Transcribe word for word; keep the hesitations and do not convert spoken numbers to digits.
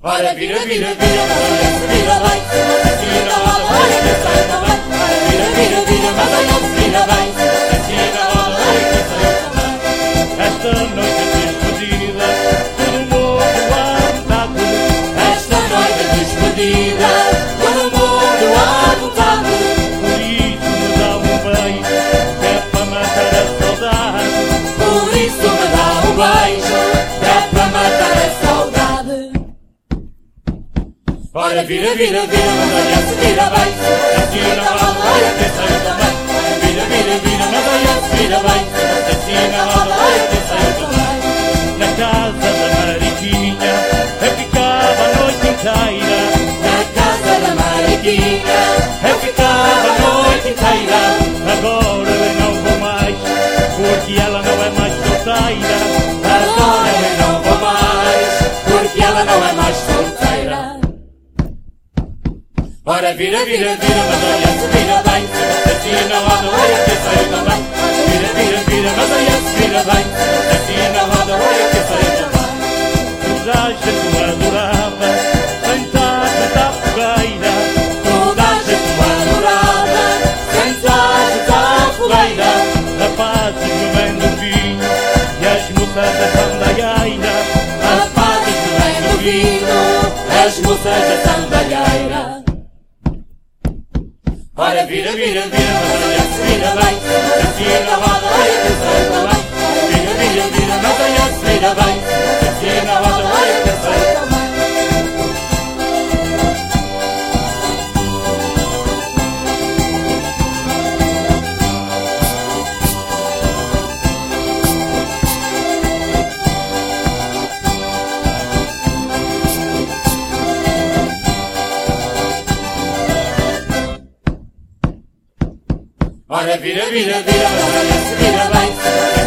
Ora vira, vira, vira, mas olha se vira bem. Assim na roda, olha que sai também. Ora vira, vira, vira, mas olha se vira bem. Assim na roda, olha que sai também. Esta noite é despedida, todo mundo à vontade. Esta noite é despedida, todo mundo à vontade. Por isso me dá um beijo, que é para matar a saudade. Por isso me dá um beijo, que é para matar a saudade. Ora vira, vira, vira, mas olha se vira bem. Assim na roda, olha que sai também. Ora vira, vira, vira, mas olha se vira bem. Assim na roda, olha que sai também. Na casa da Mariquinha, eu ficava a noite inteira. Na casa da Mariquinha, Eu ficava a noite inteira. Agora eu não vou mais, porque ela não é mais solteira. agora eu não vou mais, porque ela não é mais solteira. Ora vira, vira, vira, mas olha se vira bem. Assim na roda, olha que sai também. Vira, vira, vira, mas olha se vira bem. Assim na roda, olha que sai também. Toda a gente me adorava, sentado à fogueira. Toda a gente me adorava, sentados à fogueira. Rapazes bebendo vinho e as moças da sandalheira. Rapazes bebendo vinho, as moças da sandalheira. Ora vira, vira, vira, mas olha se vira bem. Assim na roda, olha que sai também. Vira, vira, vira, mas olha se vira bem. Assim na roda, olha que sai também. Ora vira, vira, vira, mas olha se vira bem.